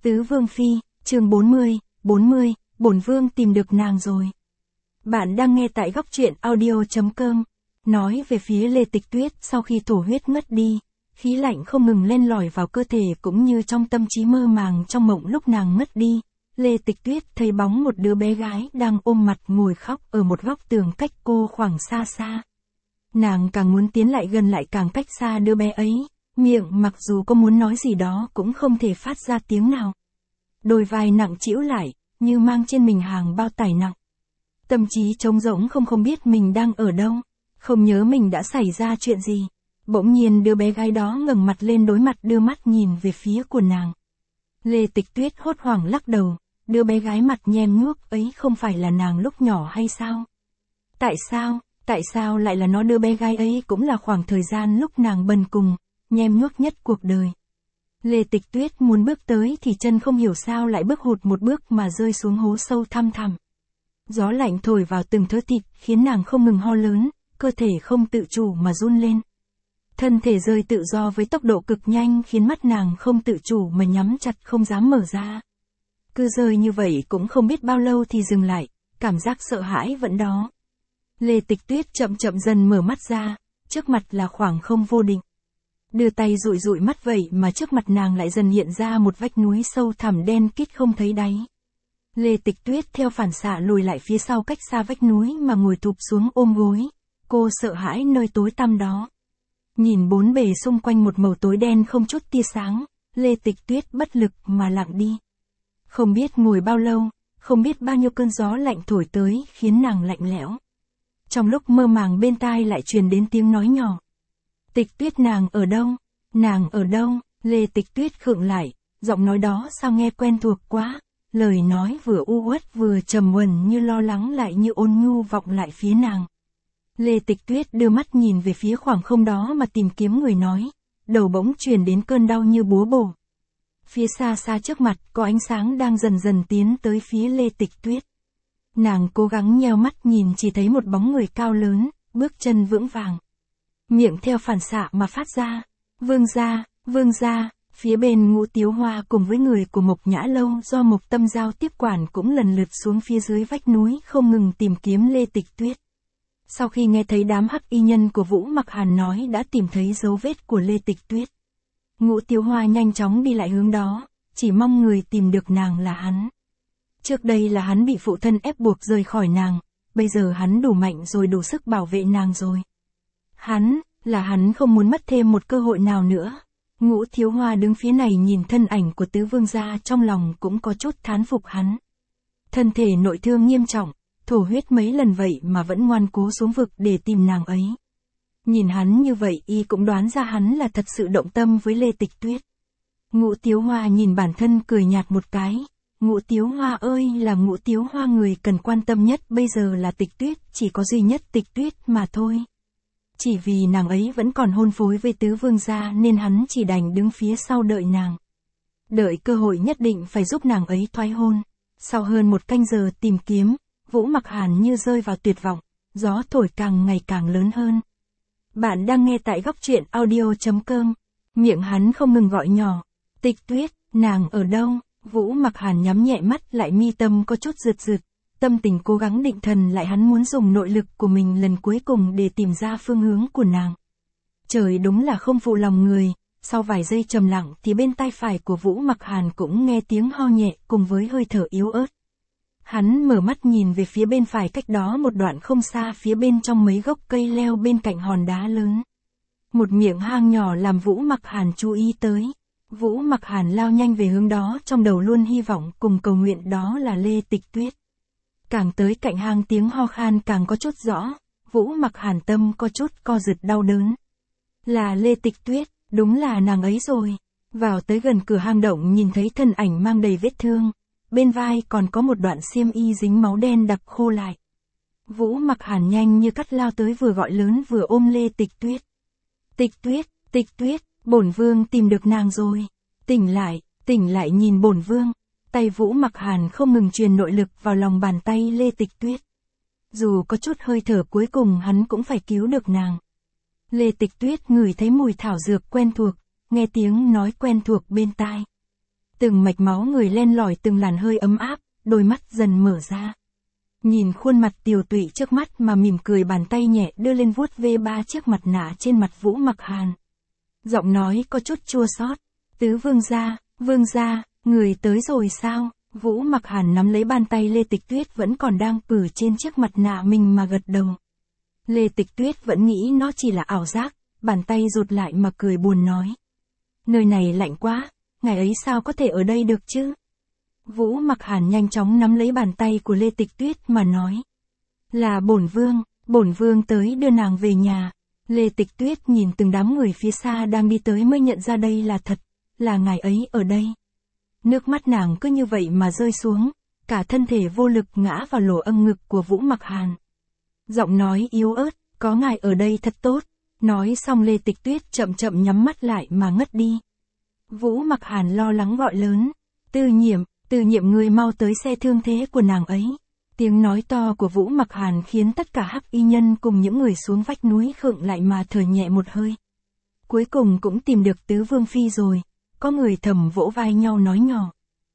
Tứ Vương Phi, chương 40, bổn vương tìm được nàng rồi. Bạn đang nghe tại góc truyện audio.com. Nói về phía Lê Tịch Tuyết sau khi thổ huyết ngất đi, khí lạnh không ngừng len lỏi vào cơ thể cũng như trong tâm trí mơ màng trong mộng lúc nàng ngất đi. Lê Tịch Tuyết thấy bóng một đứa bé gái đang ôm mặt ngồi khóc ở một góc tường cách cô khoảng xa xa. Nàng càng muốn tiến lại gần lại càng cách xa đứa bé ấy, miệng mặc dù có muốn nói gì đó cũng không thể phát ra tiếng nào. Đôi vai nặng trĩu lại, như mang trên mình hàng bao tải nặng. Tâm trí trống rỗng không biết mình đang ở đâu, không nhớ mình đã xảy ra chuyện gì. Bỗng nhiên đứa bé gái đó ngẩng mặt lên đối mặt đưa mắt nhìn về phía của nàng. Lê Tịch Tuyết hốt hoảng lắc đầu, đứa bé gái mặt nhem nhuốc ấy không phải là nàng lúc nhỏ hay sao? Tại sao lại là nó? Đứa bé gái ấy cũng là khoảng thời gian lúc nàng bần cùng, nhem nhuốc nhất cuộc đời. Lê Tịch Tuyết muốn bước tới thì chân không hiểu sao lại bước hụt một bước mà rơi xuống hố sâu thăm thẳm. Gió lạnh thổi vào từng thớ thịt khiến nàng không ngừng ho lớn, cơ thể không tự chủ mà run lên. Thân thể rơi tự do với tốc độ cực nhanh khiến mắt nàng không tự chủ mà nhắm chặt không dám mở ra. Cứ rơi như vậy cũng không biết bao lâu thì dừng lại, cảm giác sợ hãi vẫn đó. Lê Tịch Tuyết chậm dần mở mắt ra, trước mặt là khoảng không vô định. Đưa tay dụi mắt vậy mà trước mặt nàng lại dần hiện ra một vách núi sâu thẳm đen kít không thấy đáy. Lê Tịch Tuyết theo phản xạ lùi lại phía sau cách xa vách núi mà ngồi thụp xuống ôm gối. Cô sợ hãi nơi tối tăm đó. Nhìn bốn bề xung quanh một màu tối đen không chút tia sáng, Lê Tịch Tuyết bất lực mà lặng đi. Không biết ngồi bao lâu, không biết bao nhiêu cơn gió lạnh thổi tới khiến nàng lạnh lẽo. Trong lúc mơ màng bên tai lại truyền đến tiếng nói nhỏ. Tịch Tuyết, nàng ở đâu? Nàng ở đâu? Lê Tịch Tuyết khựng lại, giọng nói đó sao nghe quen thuộc quá. Lời nói vừa u uất vừa trầm uẩn như lo lắng lại như ôn nhu vọng lại phía nàng. Lê Tịch Tuyết đưa mắt nhìn về phía khoảng không đó mà tìm kiếm người nói. Đầu bỗng truyền đến cơn đau như búa bổ. Phía xa trước mặt có ánh sáng đang dần tiến tới phía Lê Tịch Tuyết. Nàng cố gắng nheo mắt nhìn chỉ thấy một bóng người cao lớn, bước chân vững vàng. Miệng theo phản xạ mà phát ra. Vương gia. Phía bên Ngũ Tiếu Hoa cùng với người của Mộc Nhã Lâu do Mộc Tâm Giao tiếp quản cũng lần lượt xuống phía dưới vách núi không ngừng tìm kiếm Lê Tịch Tuyết. Sau khi nghe thấy đám hắc y nhân của Vũ Mặc Hàn nói đã tìm thấy dấu vết của Lê Tịch Tuyết, Ngũ Tiếu Hoa nhanh chóng đi lại hướng đó, chỉ mong người tìm được nàng là hắn. Trước đây là hắn bị phụ thân ép buộc rời khỏi nàng, bây giờ hắn đủ mạnh rồi, đủ sức bảo vệ nàng rồi. Hắn không muốn mất thêm một cơ hội nào nữa. Ngũ Tiếu Hoa đứng phía này nhìn thân ảnh của tứ vương gia trong lòng cũng có chút thán phục hắn. Thân thể nội thương nghiêm trọng, thổ huyết mấy lần vậy mà vẫn ngoan cố xuống vực để tìm nàng ấy. Nhìn hắn như vậy y cũng đoán ra hắn là thật sự động tâm với Lê Tịch Tuyết. Ngũ Tiếu Hoa nhìn bản thân cười nhạt một cái. Ngũ Tiếu Hoa ơi, là Ngũ Tiếu Hoa người cần quan tâm nhất bây giờ là Tịch Tuyết, chỉ có duy nhất Tịch Tuyết mà thôi. Chỉ vì nàng ấy vẫn còn hôn phối với tứ vương gia nên hắn chỉ đành đứng phía sau đợi nàng. Đợi cơ hội nhất định phải giúp nàng ấy thoái hôn. Sau hơn một canh giờ tìm kiếm, Vũ Mặc Hàn như rơi vào tuyệt vọng, gió thổi càng ngày càng lớn hơn. Bạn đang nghe tại góc truyện audio.com. Miệng hắn không ngừng gọi nhỏ. Tịch Tuyết, nàng ở đâu? Vũ Mặc Hàn nhắm nhẹ mắt lại, mi tâm có chút rượt. Tâm tình cố gắng định thần lại, hắn muốn dùng nội lực của mình lần cuối cùng để tìm ra phương hướng của nàng. Trời đúng là không phụ lòng người, sau vài giây trầm lặng thì bên tai phải của Vũ Mặc Hàn cũng nghe tiếng ho nhẹ cùng với hơi thở yếu ớt. Hắn mở mắt nhìn về phía bên phải cách đó một đoạn không xa, phía bên trong mấy gốc cây leo bên cạnh hòn đá lớn. Một miệng hang nhỏ làm Vũ Mặc Hàn chú ý tới. Vũ Mặc Hàn lao nhanh về hướng đó, trong đầu luôn hy vọng cùng cầu nguyện đó là Lê Tịch Tuyết. Càng tới cạnh hang tiếng ho khan càng có chút rõ, Vũ Mặc Hàn tâm có chút co giật đau đớn. Là Lê Tịch Tuyết, đúng là nàng ấy rồi. Vào tới gần cửa hang động nhìn thấy thân ảnh mang đầy vết thương, bên vai còn có một đoạn xiêm y dính máu đen đặc khô lại. Vũ Mặc Hàn nhanh như cắt lao tới, vừa gọi lớn vừa ôm Lê Tịch Tuyết. Tịch Tuyết, bổn vương tìm được nàng rồi. Tỉnh lại nhìn bổn vương. Tay Vũ Mặc Hàn không ngừng truyền nội lực vào lòng bàn tay Lê Tịch Tuyết. Dù có chút hơi thở cuối cùng hắn cũng phải cứu được nàng. Lê Tịch Tuyết ngửi thấy mùi thảo dược quen thuộc, nghe tiếng nói quen thuộc bên tai. Từng mạch máu người len lỏi từng làn hơi ấm áp, đôi mắt dần mở ra. Nhìn khuôn mặt tiều tụy trước mắt mà mỉm cười, bàn tay nhẹ đưa lên vuốt ve 3 chiếc mặt nạ trên mặt Vũ Mặc Hàn. Giọng nói có chút chua xót. Tứ vương gia, người tới rồi sao? Vũ Mặc Hàn nắm lấy bàn tay Lê Tịch Tuyết vẫn còn đang pử trên chiếc mặt nạ mình mà gật đầu. Lê Tịch Tuyết vẫn nghĩ nó chỉ là ảo giác, bàn tay rụt lại mà cười buồn nói. Nơi này lạnh quá, ngài ấy sao có thể ở đây được chứ? Vũ Mặc Hàn nhanh chóng nắm lấy bàn tay của Lê Tịch Tuyết mà nói. Là bổn vương tới đưa nàng về nhà. Lê Tịch Tuyết nhìn từng đám người phía xa đang đi tới mới nhận ra đây là thật, là ngài ấy ở đây. Nước mắt nàng cứ như vậy mà rơi xuống, cả thân thể vô lực ngã vào lỗ âng ngực của Vũ Mặc Hàn. Giọng nói yếu ớt, có ngài ở đây thật tốt. Nói xong Lê Tịch Tuyết chậm chậm nhắm mắt lại mà ngất đi. Vũ Mặc Hàn lo lắng gọi lớn. Tư nhiệm người mau tới xe thương thế của nàng ấy. Tiếng nói to của Vũ Mặc Hàn khiến tất cả hắc y nhân cùng những người xuống vách núi khựng lại mà thở nhẹ một hơi. Cuối cùng cũng tìm được tứ vương phi rồi. Có người thầm vỗ vai nhau nói nhỏ.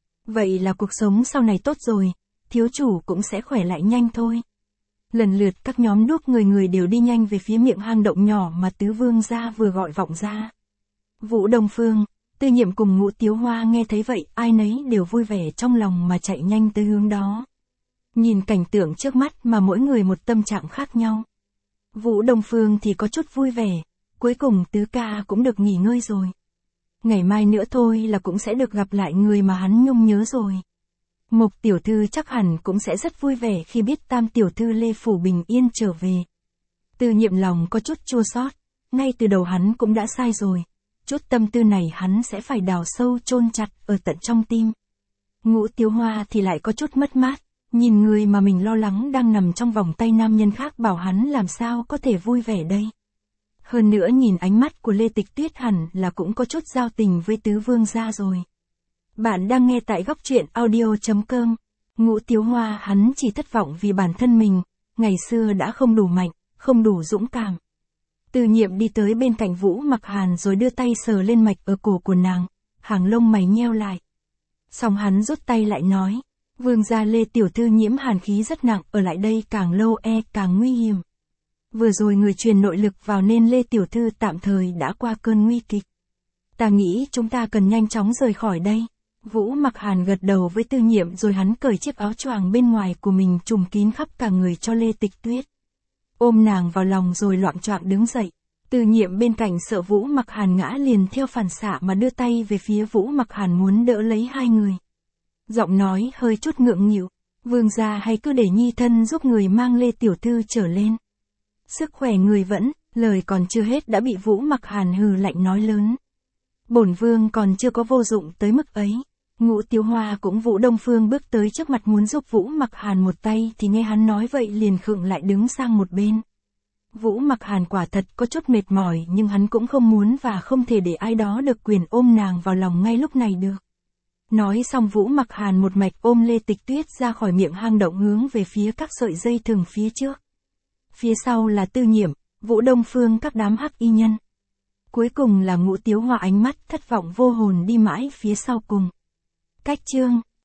Vậy là cuộc sống sau này tốt rồi, thiếu chủ cũng sẽ khỏe lại nhanh thôi. Lần lượt các nhóm đuốc người đều đi nhanh về phía miệng hang động nhỏ mà tứ vương gia vừa gọi vọng ra. Vũ Đông Phương, Tư Nhiệm cùng Ngũ Tiếu Hoa nghe thấy vậy, ai nấy đều vui vẻ trong lòng mà chạy nhanh tới hướng đó. Nhìn cảnh tượng trước mắt mà mỗi người một tâm trạng khác nhau. Vũ Đông Phương thì có chút vui vẻ, cuối cùng tứ ca cũng được nghỉ ngơi rồi. Ngày mai nữa thôi là cũng sẽ được gặp lại người mà hắn nhung nhớ rồi. Mộc tiểu thư chắc hẳn cũng sẽ rất vui vẻ khi biết tam tiểu thư Lê Phủ bình yên trở về. Tư Nhiệm lòng có chút chua xót, ngay từ đầu hắn cũng đã sai rồi. Chút tâm tư này hắn sẽ phải đào sâu chôn chặt ở tận trong tim. Ngũ Tiếu Hoa thì lại có chút mất mát, nhìn người mà mình lo lắng đang nằm trong vòng tay nam nhân khác bảo hắn làm sao có thể vui vẻ đây. Hơn nữa nhìn ánh mắt của Lê Tịch Tuyết hẳn là cũng có chút giao tình với tứ vương gia rồi. Bạn đang nghe tại góc truyện audio.com. Ngũ Tiếu Hoa hắn chỉ thất vọng vì bản thân mình, ngày xưa đã không đủ mạnh, không đủ dũng cảm. Tư Nhiệm đi tới bên cạnh Vũ Mặc Hàn rồi đưa tay sờ lên mạch ở cổ của nàng, hàng lông mày nheo lại. Xong hắn rút tay lại nói, vương gia Lê tiểu thư nhiễm hàn khí rất nặng, ở lại đây càng lâu càng nguy hiểm. Vừa rồi người truyền nội lực vào nên Lê tiểu thư tạm thời đã qua cơn nguy kịch. Ta nghĩ chúng ta cần nhanh chóng rời khỏi đây. Vũ Mặc Hàn gật đầu với Tư Nhiệm rồi hắn cởi chiếc áo choàng bên ngoài của mình trùm kín khắp cả người cho Lê Tịch Tuyết. Ôm nàng vào lòng rồi loạng choạng đứng dậy. Tư Nhiệm bên cạnh sợ Vũ Mặc Hàn ngã liền theo phản xạ mà đưa tay về phía Vũ Mặc Hàn muốn đỡ lấy hai người. Giọng nói hơi chút ngượng nghịu, vương gia hay cứ để nhi thân giúp người mang Lê tiểu thư trở lên. Sức khỏe người vẫn, lời còn chưa hết đã bị Vũ Mặc Hàn hừ lạnh nói lớn. Bổn vương còn chưa có vô dụng tới mức ấy. Ngũ Tiếu Hoa cũng Vũ Đông Phương bước tới trước mặt muốn giúp Vũ Mặc Hàn một tay thì nghe hắn nói vậy liền khựng lại đứng sang một bên. Vũ Mặc Hàn quả thật có chút mệt mỏi nhưng hắn cũng không muốn và không thể để ai đó được quyền ôm nàng vào lòng ngay lúc này được. Nói xong Vũ Mặc Hàn một mạch ôm Lê Tịch Tuyết ra khỏi miệng hang động hướng về phía các sợi dây thừng phía trước. Phía sau là Tư Nhiệm, Vũ Đông Phương các đám hắc y nhân. Cuối cùng là Ngũ Tiếu Hoa ánh mắt thất vọng vô hồn đi mãi phía sau cùng. Cách chương